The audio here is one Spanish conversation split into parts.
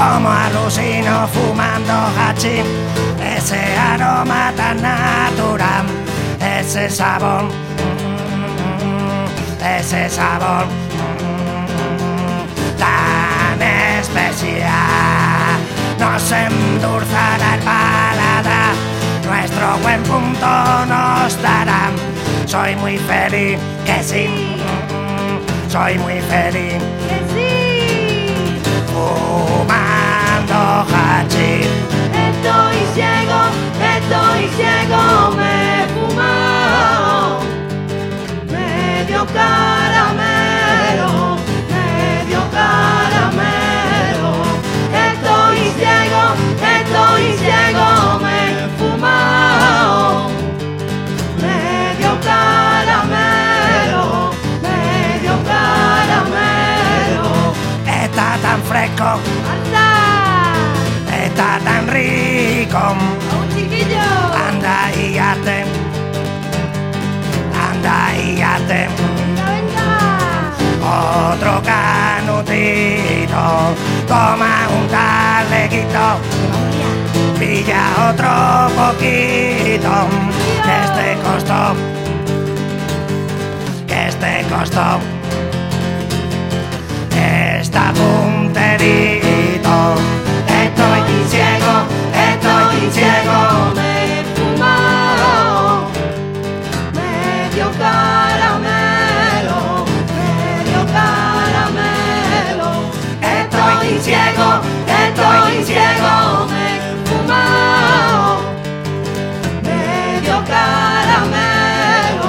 como alucino fumando hachís, ese aroma tan natural, ese sabor, tan especial, nos endulzará el paladar, nuestro buen punto nos dará. Soy muy feliz, que sí, soy muy feliz, que sí, fumando hachís. Estoy ciego, me he fumado medio caramelo, estoy ciego, me he fumado medio caramelo, Está tan fresco, anda, está tan rico, a un chiquillo, anda y hazte, venga, otro canutito, toma un taleguito, pilla otro poquito, que este costó, está punterito. Estoy ciego, me he fumado medio caramelo, estoy ciego, me he fumado medio caramelo.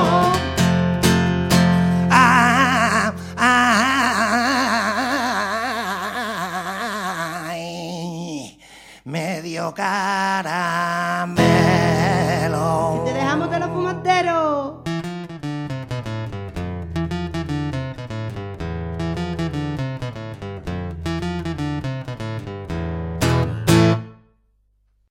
Medio cara.